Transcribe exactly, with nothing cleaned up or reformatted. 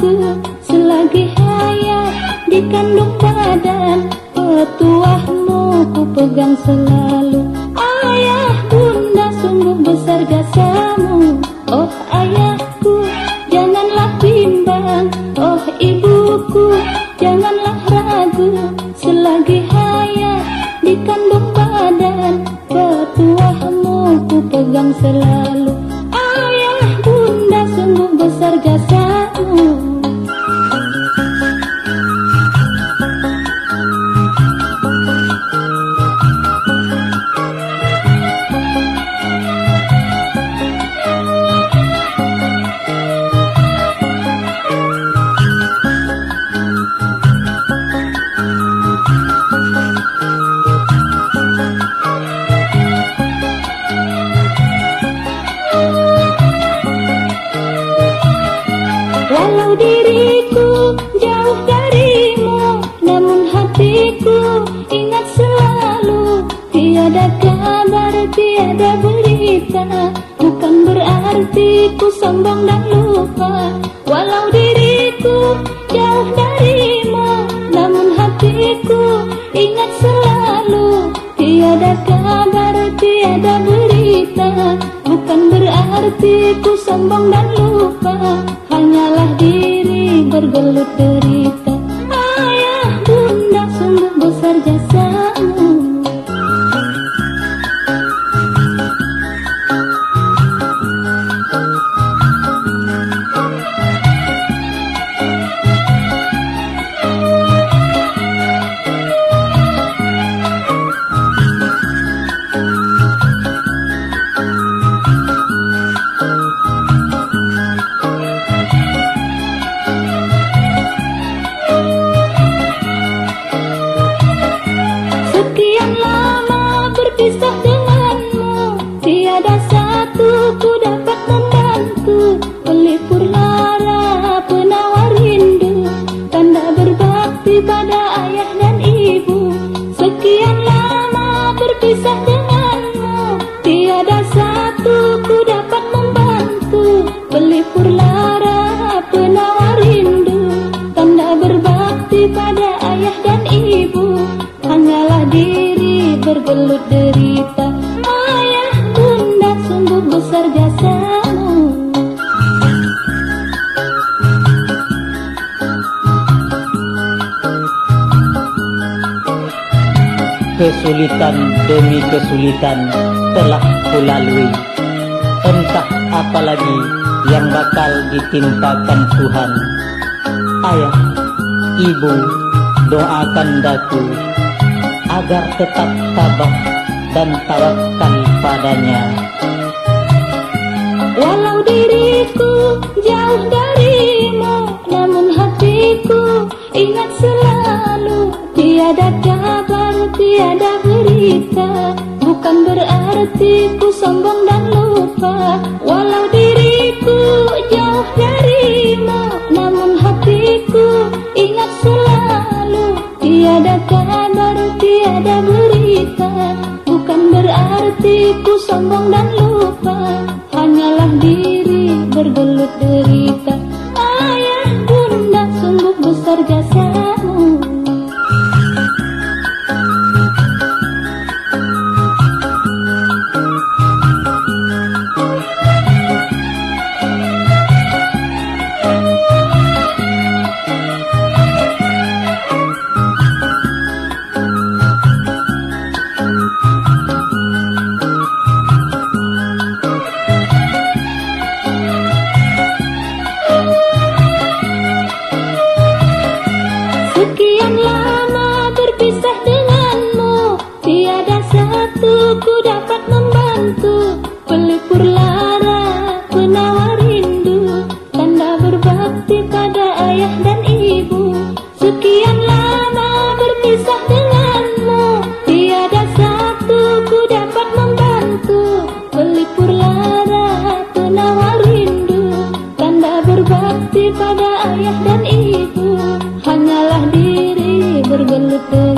ragu selagi hayat di kandung badan. Petuahmu ku pegang selalu. Ayah bunda sungguh besar jasamu. Oh ayahku janganlah bimbang. Oh ibuku janganlah ragu selagi hayat di kandung badan. Petuahmu ku pegang selalu. Ayah bunda sungguh besar jasamu. Walau diriku jauh darimu, namun hatiku ingat selalu. Tiada kabar, tiada berita, bukan berarti ku sombong dan lupa. Walau diriku jauh darimu, namun hatiku ingat selalu. Tiada kabar, tiada berita, bukan berarti ku sombong dan lupa. Hanyalah diri bergelut derita. Ayah bunda sungguh besar jasamu. Berpisah denganmu, tiada satu ku dapat membantu. Pelipur lara, penawar rindu, tanda berbakti pada ayah dan ibu. Sekian lama berpisah denganmu, tiada satu ku dapat membantu. Pelipur lara, penawar rindu, tanda berbakti pada ayah dan ibu. Hanyalah diri bergelut derita. Ayah bunda sungguh besar jasamu. Kesulitan demi kesulitan telah kulalui. Entah apa lagi yang bakal ditimpakan Tuhan. Ayah, ibu, doakan daku agar tetap tabah dan tawakal padanya. Walau diriku jauh darimu, namun hatiku ingat selalu. Tiada kabar, tiada berita, bukan berarti ku sombong dan lupa. Walau diriku jauh darimu, namun hatiku ingat selalu. Tiada kabar, tiada berita, bukan berarti ku sombong dan lupa. Hanyalah diri bergelut derita. Ayah bunda sungguh besar jasamu. Sekian lama berpisah denganmu, tiada satu ku dapat membantu. Pelipur lara, penawar rindu, tanda berbakti pada ayah dan ibu. Sekian lama berpisah denganmu, tiada satu ku dapat membantu. Pelipur lara, penawar rindu, tanda berbakti pada ayah dan ibu. Hanyalah diri bergelut